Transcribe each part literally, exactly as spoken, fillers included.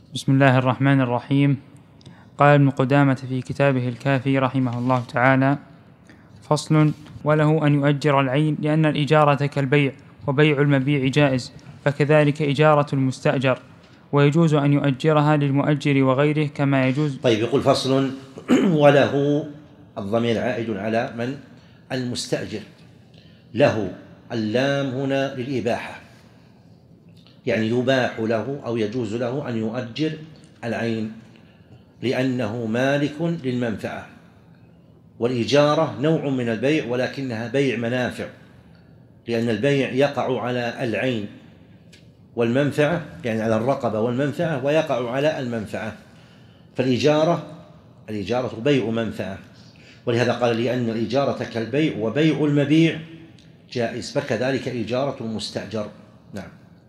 بسم الله الرحمن الرحيم. قال ابن قدامة في كتابه الكافي رحمه الله تعالى: فصل: وله أن يؤجر العين، لأن الإجارة كالبيع، وبيع المبيع جائز، فكذلك إجارة المستأجر، ويجوز أن يؤجرها للمؤجر وغيره كما يجوز. طيب، يقول فصل: وله، الضمير عائد على من؟ المستأجر. له اللام هنا للإباحة، يعني يباح له أو يجوز له أن يؤجر العين لأنه مالك للمنفعة، والإجارة نوع من البيع ولكنها بيع منافع، لأن البيع يقع على العين والمنفعة، يعني على الرقبة والمنفعة، ويقع على المنفعة. فالإجارة الإجارة بيع منفعة، ولهذا قال: لأن الإجارة كالبيع وبيع المبيع جائز، فكذلك إجارة المستأجر. نعم.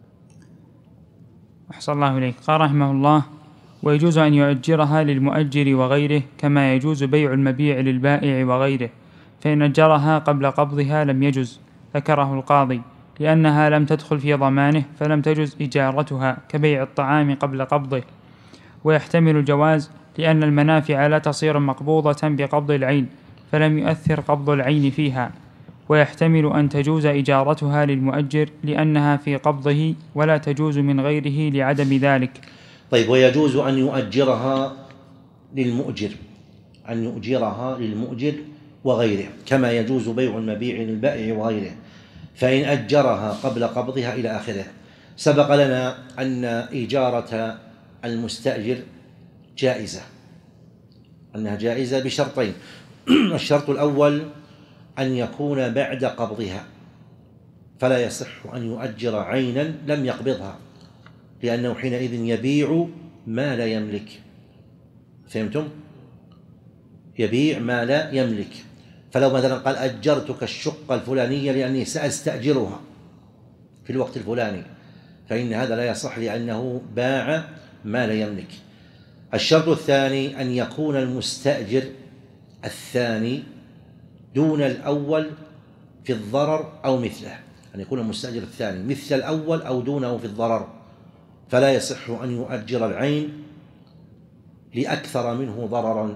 أحسن الله إليك. قال رحمه الله: ويجوز أن يؤجرها للمؤجر وغيره كما يجوز بيع المبيع للبائع وغيره، فإن أجرها قبل قبضها لم يجز، ذكره القاضي، لأنها لم تدخل في ضمانه فلم تجز إجارتها كبيع الطعام قبل قبضه. ويحتمل الجواز، لأن المنافع لا تصير مقبوضة بقبض العين، فلم يؤثر قبض العين فيها. ويحتمل أن تجوز إجارتها للمؤجر لأنها في قبضه، ولا تجوز من غيره لعدم ذلك. طيب، ويجوز أن يؤجرها للمؤجر أن يؤجرها للمؤجر وغيره كما يجوز بيع المبيع للبائع وغيره، فإن أجرها قبل قبضها إلى آخره. سبق لنا أن إجارة المستأجر جائزة، أنها جائزة بشرطين: الشرط الأول أن يكون بعد قبضها، فلا يصح أن يؤجر عينا لم يقبضها، لأنه حينئذ يبيع ما لا يملك. فهمتم؟ يبيع ما لا يملك. فلو مثلا قال: أجرتك الشقة الفلانية لأني سأستأجرها في الوقت الفلاني، فإن هذا لا يصح، لأنه باع ما لا يملك. الشرط الثاني أن يكون المستأجر الثاني دون الأول في الضرر أو مثله، أن يكون المستأجر الثاني مثل الأول أو دونه في الضرر، فلا يصح أن يؤجر العين لأكثر منه ضررا،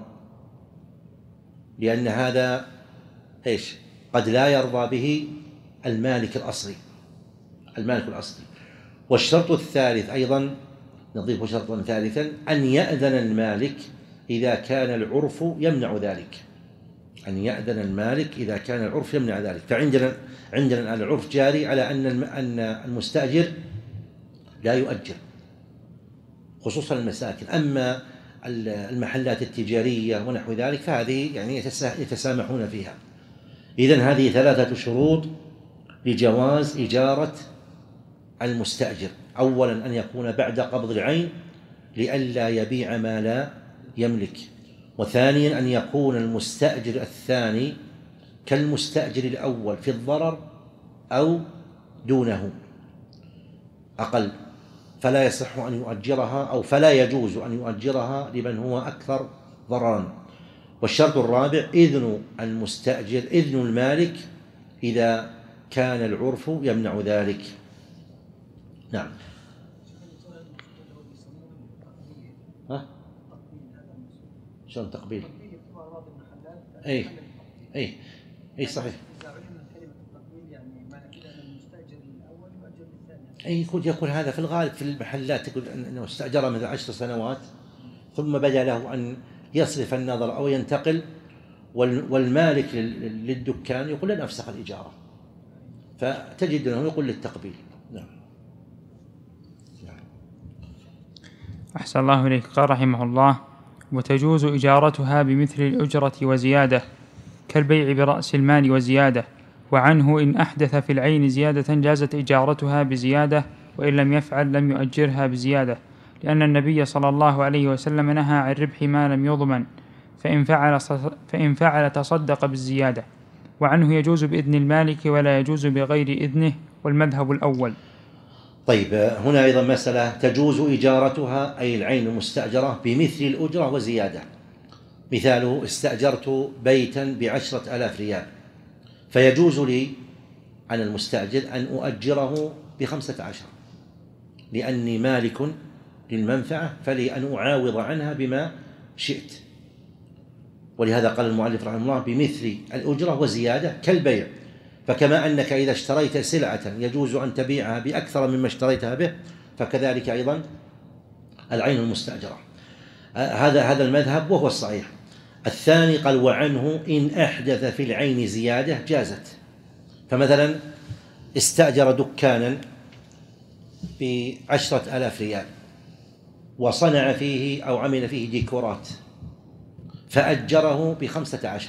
لأن هذا إيش؟ قد لا يرضى به المالك الأصلي المالك الأصلي. والشرط الثالث أيضا نضيف شرطا ثالثا: أن يأذن المالك إذا كان العرف يمنع ذلك أن يأذن المالك إذا كان العرف يمنع ذلك. فعندنا عندنا العرف جاري على أن أن المستأجر لا يؤجر، خصوصا المساكن. أما المحلات التجارية ونحو ذلك فهذه يعني يتسامحون فيها. إذن هذه ثلاثة شروط لجواز إجارة المستأجر: أولا أن يكون بعد قبض العين لئلا يبيع ما لا يملك، وثانيا أن يكون المستأجر الثاني كالمستأجر الأول في الضرر أو دونه أقل، فلا يصح أن يؤجرها أو فلا يجوز أن يؤجرها لمن هو أكثر ضررا. والشرط الرابع إذن المستأجر إذن المالك إذا كان العرف يمنع ذلك. نعم. ها؟ شلون تقبيل؟ أي أي أي صحيح. أي يقول يقول هذا في الغالب في المحلات، تقول أنه استأجر مثل عشر سنوات ثم بدا له أن يصرف النظر أو ينتقل، والمالك للدكان يقول لن أفسخ الإجارة، فتجد أنه يقول للتقبيل. نعم. أحسن الله إليك. قال رحمه الله: وتجوز إجارتها بمثل الأجرة وزيادة، كالبيع برأس المال وزيادة. وعنه إن أحدث في العين زيادة جازت إجارتها بزيادة، وإن لم يفعل لم يؤجرها بزيادة، لأن النبي صلى الله عليه وسلم نهى عن ربح ما لم يضمن، فإن فعل, فإن فعل تصدق بالزيادة. وعنه يجوز بإذن المالك ولا يجوز بغير إذنه، والمذهب الأول. طيب، هنا أيضا مسألة: تجوز إجارتها أي العين المستأجرة بمثل الأجرة وزيادة. مثاله: استأجرت بيتا بعشرة آلاف ريال، فيجوز لي أنا المستأجر أن أؤجره بخمسة عشر، لأني مالك للمنفعة فلي أن أعاوض عنها بما شئت. ولهذا قال المؤلف رحمه الله بمثل الأجرة وزيادة كالبيع. فكما أنك إذا اشتريت سلعة يجوز أن تبيعها بأكثر مما اشتريتها به، فكذلك أيضا العين المستأجرة. هذا هذا المذهب وهو الصحيح. الثاني قال وعنه إن أحدث في العين زيادة جازت. فمثلا استأجر دكانا بعشرة آلاف ريال وصنع فيه أو عمل فيه ديكورات فأجره بخمسة عشر،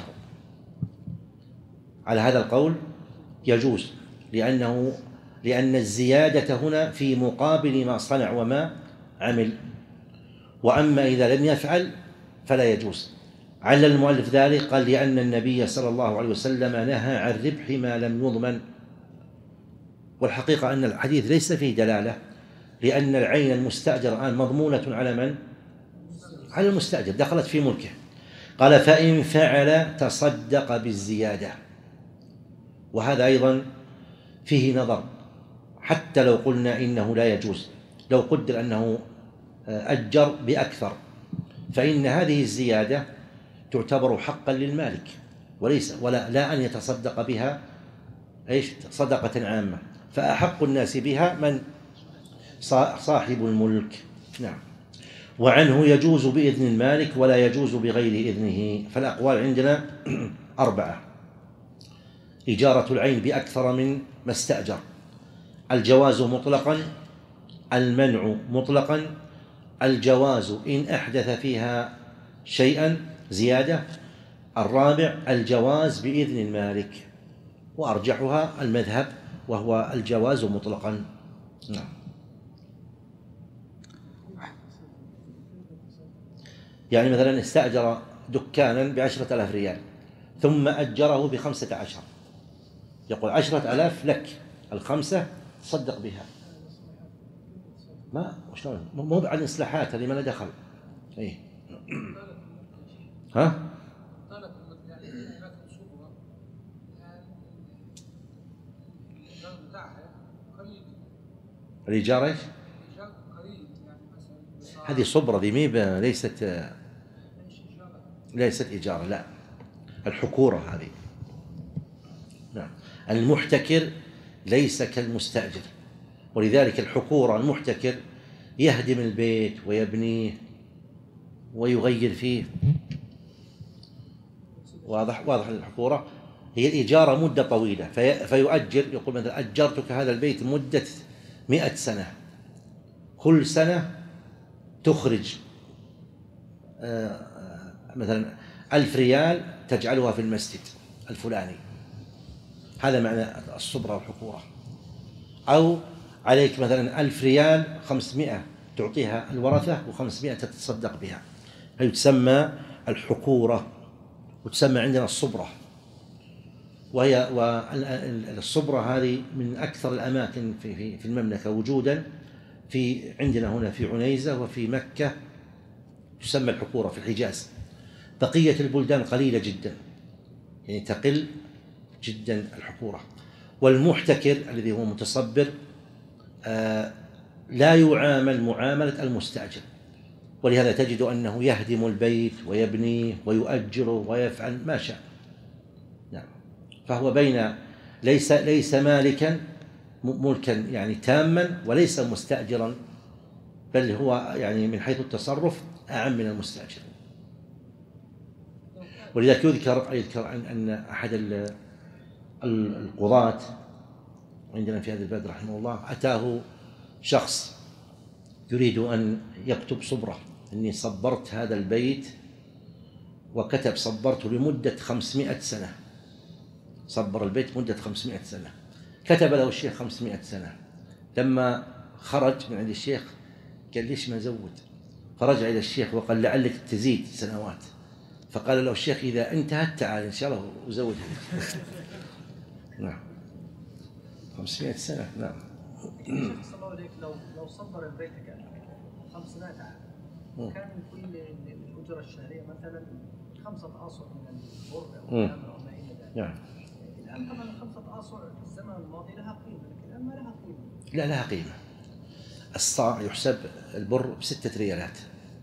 على هذا القول يجوز، لأنه لأن الزيادة هنا في مقابل ما صنع وما عمل. وأما إذا لم يفعل فلا يجوز. علل المؤلف ذلك قال لأن النبي صلى الله عليه وسلم نهى عن ربح ما لم يضمن. والحقيقة أن الحديث ليس فيه دلالة، لأن العين المستأجر الآن مضمونة على من؟ على المستأجر، دخلت في ملكه. قال فإن فعل تصدق بالزيادة. وهذا أيضا فيه نظر، حتى لو قلنا إنه لا يجوز، لو قدر أنه أجر بأكثر فإن هذه الزيادة تعتبر حقا للمالك، وليس ولا لا أن يتصدق بها إيش صدقة عامة، فأحق الناس بها من صاحب الملك. نعم. وعنه يجوز بإذن المالك ولا يجوز بغير إذنه. فالأقوال عندنا أربعة: إجارة العين بأكثر من ما استأجر، الجواز مطلقا، المنع مطلقا، الجواز إن أحدث فيها شيئا زيادة، الرابع الجواز بإذن المالك، وأرجحها المذهب وهو الجواز مطلقا. نعم. يعني مثلا استأجر دكانا بعشرة آلاف ريال ثم أجره بخمسة عشر، يقول عشرة آلاف لك، الخمسة تصدق بها. ما شلون؟ مو بعد إصلاحات اللي ما له دخل. إيه. ها؟ الإيجار إيش؟ هذه صبرة، ذي ميبة، ليست ليست إيجار، لا، الحكورة هذه. نعم. المحتكر ليس كالمستأجر، ولذلك الحكورة المحتكر يهدم البيت ويبنيه ويغير فيه. واضح واضح. الحكورة هي الإجارة مدة طويلة، في فيؤجر، يقول مثلا أجرتك هذا البيت مدة مئة سنة، كل سنة تخرج مثلا ألف ريال تجعلها في المسجد الفلاني. هذا معنى الصبرة والحكورة. أو عليك مثلا ألف ريال خمسمائة تعطيها الورثة وخمسمائة تتصدق بها، هي تسمى الحكورة، وتسمى عندنا الصبرة. وهي والصبرة هذه من أكثر الأماكن في في المملكة وجودا، في عندنا هنا في عنيزة وفي مكة تسمى الحكورة في الحجاز. بقية البلدان قليلة جدا، يعني تقل جدا الحكورة. والمحتكر الذي هو متصبر آه لا يعامل معاملة المستأجر، ولهذا تجد أنه يهدم البيت ويبنيه ويؤجره ويفعل ما شاء. نعم. فهو بين ليس ليس مالكا ملكا يعني تاما، وليس مستأجرا، بل هو يعني من حيث التصرف أعم من المستأجر. ولذلك يذكر يذكر أن أحد القضاة عندنا في هذا البلد رحمه الله أتاه شخص يريد أن يكتب صبرة، أني صبرت هذا البيت، وكتب صبرته لمدة خمسمائة سنة، صبر البيت مدة خمسمائة سنة. كتب له الشيخ خمسمائة سنة. لما خرج من عند الشيخ قال ليش ما زود؟ فرجع إلى الشيخ وقال لعلك تزيد سنوات. فقال له الشيخ إذا انتهت تعال إن شاء الله وزود. نعم. خمسمائة سنة. نعم. شيخ صلى الله عليك لو لو صبر البيت خمسمائة عام كان كل الأجرة الشهرية مثلا خمسة آصع من البر أو التمر أو ما إلى ذلك. نعم. الآن طبعا خمسة آصع في الزمن الماضي لها قيمة، لكن الآن ما لها قيمة. لا لها قيمة. الصاع يحسب البر بستة ريالات.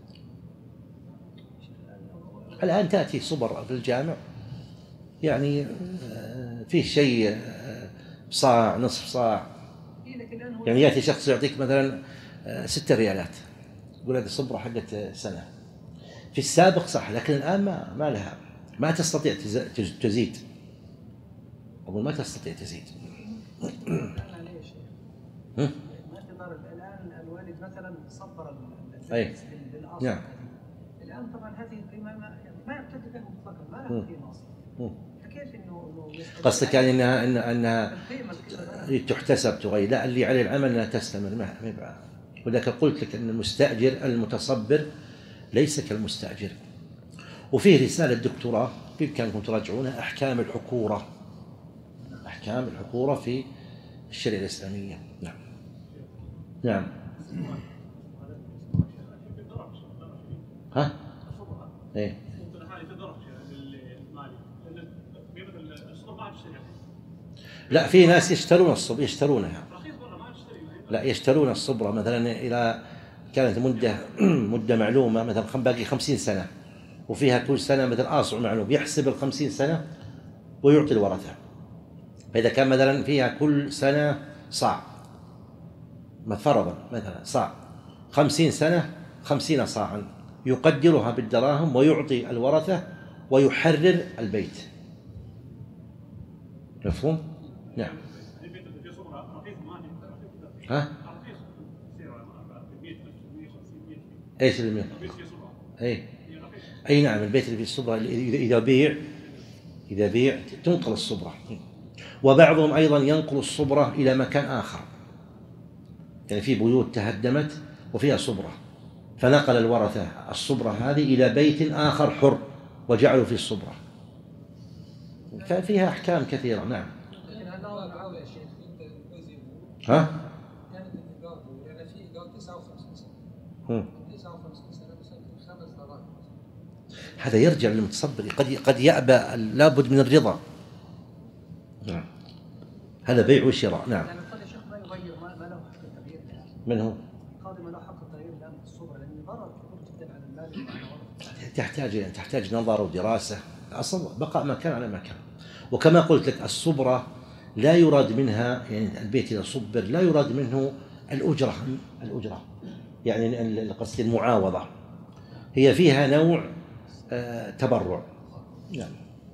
الآن تأتي صبر في الجامع يعني فيه شيء صاع نصف صاع، يعني يأتي شخص يعطيك مثلا ستة ريالات يقول هذه صبرة حقت سنة. في السابق صح، لكن الآن ما ما لها، ما تستطيع تزيد، أقول ما تستطيع تزيد. الآن الوالد مثلا صبر أي نعم. الآن طبعا هذه القيمة ما يعتد بها مطلقا، ما لها قيمة أصلا. فكيف إنه قصدك يعني إنها إنها, إنها تحتسب تغير؟ لا، اللي عليه العمل أنها تستمر ما ما ولذلك قلت لك أن المستأجر المتصبر ليس كالمستأجر. وفيه رسالة دكتوراه بإمكانكم تراجعونها، أحكام الحكورة، أحكام الحكورة في الشريعة الإسلامية. نعم نعم. ها؟ إيه. لا، في ناس يشترون الصبر، يشترونها. لا، يشترون الصبرة مثلا إلى كانت مدة مدة معلومة، مثلا باقي خمسين سنة وفيها كل سنة مثلا آصع معلوم، يحسب الخمسين سنة ويعطي الورثة. فإذا كان مثلا فيها كل سنة صاع فرضا، مثلا صاع خمسين سنة خمسين صاعا، يقدرها بالدراهم ويعطي الورثة ويحرر البيت. مفهوم؟ نعم. ها؟ ايش المية؟ اي اي نعم، البيت اللي في الصبرة اذا بيع اذا بيع تنقل الصبرة. وبعضهم ايضا ينقل الصبرة الى مكان اخر، يعني في بيوت تهدمت وفيها صبرة، فنقل الورثة الصبرة هذه الى بيت اخر حر وجعلوا فيه الصبرة. ففيها احكام كثيرة. نعم. ها؟ هذا يرجع للمتصبر، قد قد يأبى، لابد من الرضا. نعم. هذا بيع وشراء. نعم. من هو؟ تحتاج تحتاج نظر ودراسة. أصلا بقاء ما كان على ما كان. وكما قلت لك الصبرة لا يراد منها، يعني البيت إذا صبر لا يراد منه الأجرة الأجرة يعني القصد المعاوضة، هي فيها نوع آه تبرع. يعني.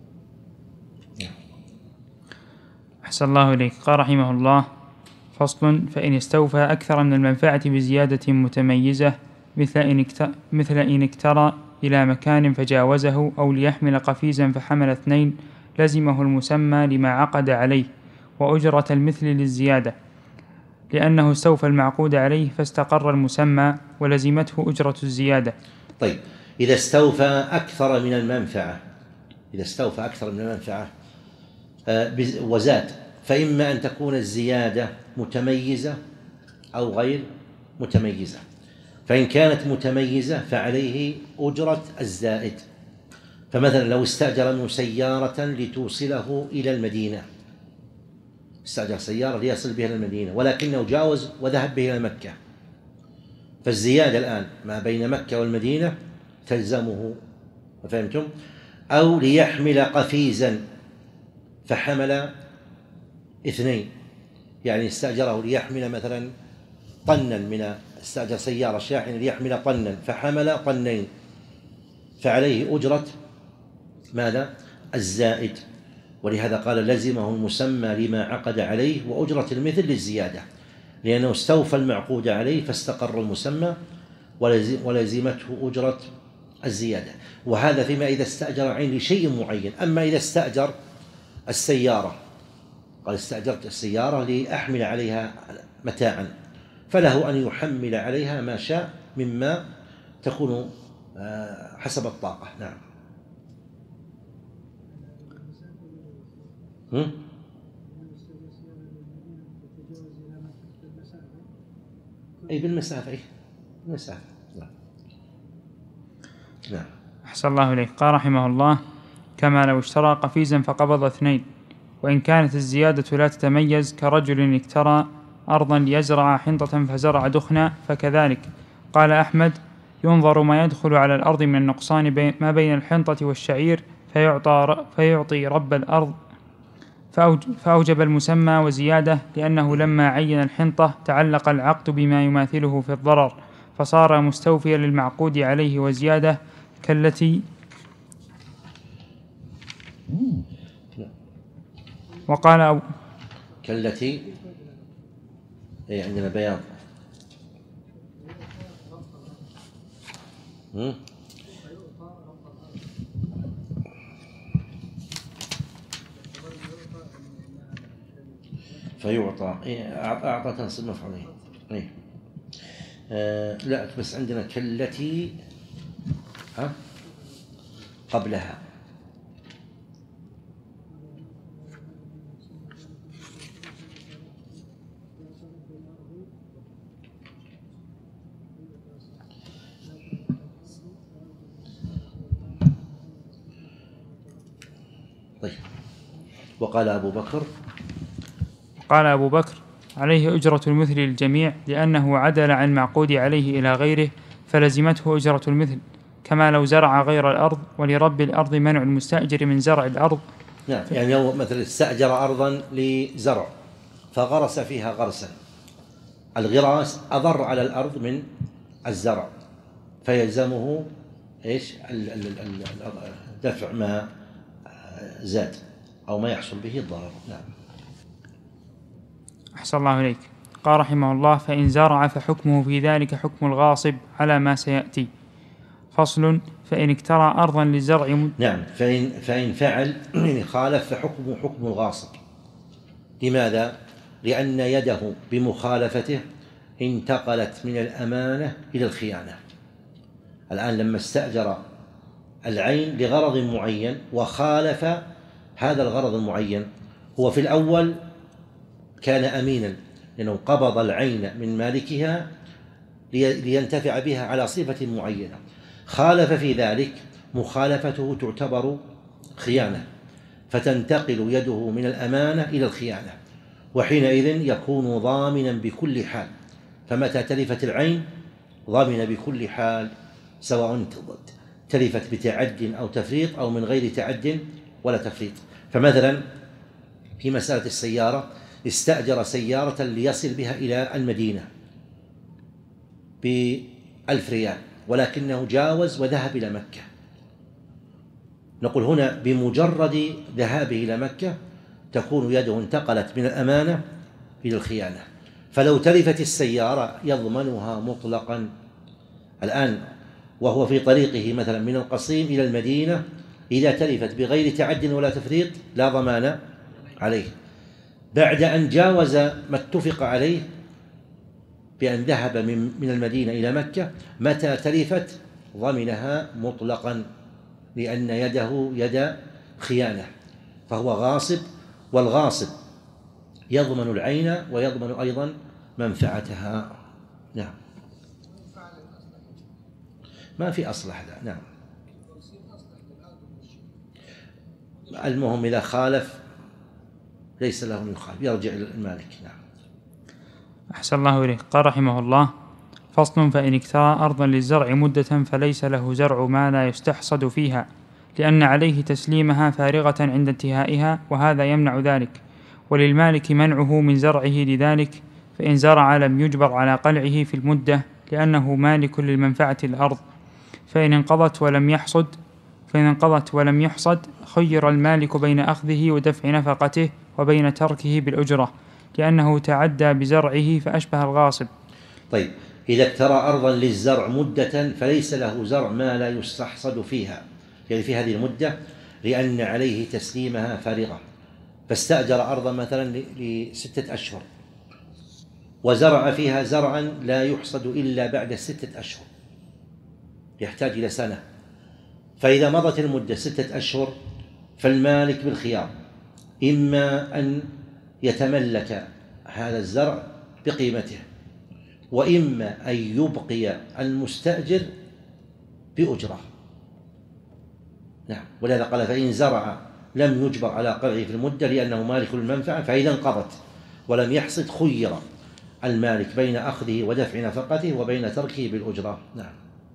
أحسن الله إليك. قال رحمه الله: فصل: فإن استوفى أكثر من المنفعة بزيادة متميزة، مثل إن مثل إن اكترى إلى مكان فجاوزه، أو ليحمل قفيزا فحمل اثنين، لزمه المسمى لما عقد عليه، وأجرة المثل للزيادة، لأنه استوفى المعقود عليه فاستقر المسمى، ولزمته أجرة الزيادة. طيب، إذا استوفى أكثر من المنفعة إذا استوفى أكثر من المنفعة وزاد، فإما أن تكون الزيادة متميزة أو غير متميزة. فإن كانت متميزة فعليه أجرة الزائد. فمثلا لو استأجر منه سيارة لتوصله إلى المدينة، استأجر سيارة ليصل بها إلى المدينة ولكنه جاوز وذهب به إلى مكة، فالزيادة الآن ما بين مكة والمدينة تلزمه. فهمتم؟ أو ليحمل قفيزا فحمل اثنين، يعني استأجره ليحمل مثلا طنا من استأجر سيارة شاحنة ليحمل طنا فحمل طنين، فعليه أجرة ماذا؟ الزائد. ولهذا قال لزمه المسمى لما عقد عليه، وأجرة المثل للزيادة، لأنه استوفى المعقود عليه فاستقر المسمى ولزمته أجرة الزيادة. وهذا فيما إذا استأجر عين لشيء معين. أما إذا استأجر السيارة، قال استأجرت السيارة لأحمل عليها متاعا، فله أن يحمل عليها ما شاء مما تكون حسب الطاقة. نعم. هم؟ أي بالمسافة. أي بالمسافة. نعم. نعم. أحسن الله إليك. قال رحمه الله: كما لو اشترى قفيزا فقبض اثنين، وإن كانت الزيادة لا تتميز، كرجل اكترى أرضا ليزرع حنطة فزرع دخنا فكذلك. قال أحمد: ينظر ما يدخل على الأرض من النقصان بين ما بين الحنطة والشعير فيعطى فيعطي رب الأرض، فأوجب المسمى وزيادة، لأنه لما عين الحنطة تعلق العقد بما يماثله في الضرر فصار مستوفيا للمعقود عليه وزيادة، كالتي وقال أو كالتي أي عندنا بياض فيعطى إيه أعطى تنصب مفعولين إيه آه لا بس عندنا كالتي ها قبلها طيب. وقال أبو بكر قال أبو بكر: عليه أجرة المثل للجميع، لأنه عدل عن المعقود عليه إلى غيره فلزمته أجرة المثل، كما لو زرع غير الأرض، ولرب الأرض منع المستأجر من زرع الأرض. نعم، يعني لو مثلا استأجر أرضا لزرع فغرس فيها غرسا، الغراس أضر على الأرض من الزرع، فيلزمه إيش دفع ما زاد أو ما يحصل به الضرر. نعم. أحسن الله إليك. قال رحمه الله: فإن زرع فحكمه في ذلك حكم الغاصب على ما سيأتي. فصل: فإن اكترى أرضا للزرع مد... نعم، فإن, فإن فعل يعني خالف فحكمه حكم الغاصب. لماذا؟ لأن يده بمخالفته انتقلت من الأمانة إلى الخيانة. الآن لما استأجر العين لغرض معين وخالف هذا الغرض المعين، هو في الأول كان أمينا لأنه قبض العين من مالكها لينتفع بها على صفة معينة، خالف في ذلك، مخالفته تعتبر خيانة، فتنتقل يده من الأمانة إلى الخيانة، وحينئذ يكون ضامنا بكل حال. فمتى تلفت العين ضامن بكل حال، سواء تلفت بتعد أو تفريط أو من غير تعد ولا تفريط. فمثلا في مسألة السيارة، استأجر سيارة ليصل بها إلى المدينة بألف ريال، ولكنه جاوز وذهب إلى مكة. نقول هنا بمجرد ذهابه إلى مكة تكون يده انتقلت من الأمانة إلى الخيانة، فلو تلفت السيارة يضمنها مطلقا. الآن وهو في طريقه مثلا من القصيم إلى المدينة، إذا تلفت بغير تعد ولا تفريط لا ضمان عليه. بعد أن جاوز ما اتفق عليه بأن ذهب من المدينة إلى مكة، متى تلفت ضمنها مطلقا، لأن يده يد خيانة، فهو غاصب، والغاصب يضمن العين ويضمن أيضا منفعتها. نعم، ما في أصل هذا. نعم، المهم إذا خالف ليس له من يخالف، يرجع إلى المالك. نعم. أحسن الله إليك. قال رحمه الله: فصل: فإن اكترى أرضا للزرع مدة فليس له زرع ما لا يستحصد فيها، لأن عليه تسليمها فارغة عند انتهائها، وهذا يمنع ذلك، وللمالك منعه من زرعه لذلك، فإن زرع لم يجبر على قلعه في المدة، لأنه مالك للمنفعة الأرض. فإن انقضت ولم يحصد فإن انقضت ولم يحصد خير المالك بين أخذه ودفع نفقته وبين تركه بالأجرة، لأنه تعدى بزرعه فأشبه الغاصب. طيب، إذا اكترى أرضا للزرع مدة فليس له زرع ما لا يستحصد فيها، يعني في هذه المدة، لأن عليه تسليمها فارغة. فاستأجر أرضا مثلا لستة أشهر وزرع فيها زرعا لا يحصد إلا بعد ستة أشهر، يحتاج إلى سنة. فإذا مضت المدة ستة أشهر فالمالك بالخيار، إما أن يتملك هذا الزرع بقيمته، وإما أن يبقي المستأجر بأجرة. نعم، ولهذا قال: فإن زرع لم يجبر على قلعه في المدة، لأنه مالك المنفعة، فإذا انقضت ولم يحصد خير المالك بين أخذه ودفع نفقته وبين تركه بالأجرة. نعم.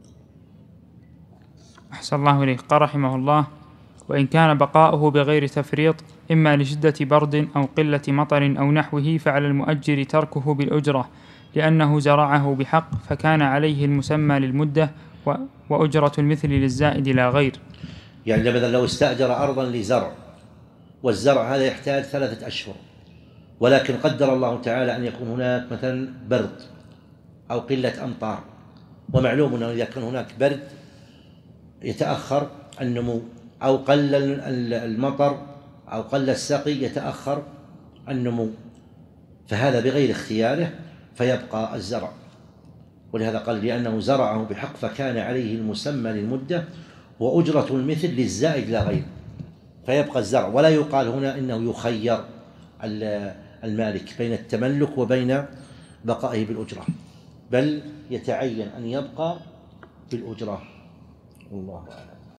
أحسن الله إليك. قال رحمه الله: وإن كان بقاؤه بغير تفريط إما لشدة برد أو قلة مطر أو نحوه فعلى المؤجر تركه بالأجرة، لأنه زرعه بحق فكان عليه المسمى للمدة وأجرة المثل للزائد لا غير. يعني مثلا لو استأجر أرضا لزرع، والزرع هذا يحتاج ثلاثة أشهر، ولكن قدر الله تعالى أن يكون هناك مثلا برد أو قلة أمطار، ومعلوم أنه إذا كان هناك برد يتأخر النمو، أو قل المطر أو قل السقي يتأخر النمو، فهذا بغير اختياره فيبقى الزرع. ولهذا قال لأنه زرعه بحق فكان عليه المسمى للمدة وأجرة المثل للزائد لا غير، فيبقى الزرع. ولا يقال هنا إنه يخير المالك بين التملك وبين بقائه بالأجرة، بل يتعين أن يبقى بالأجرة. والله أعلم.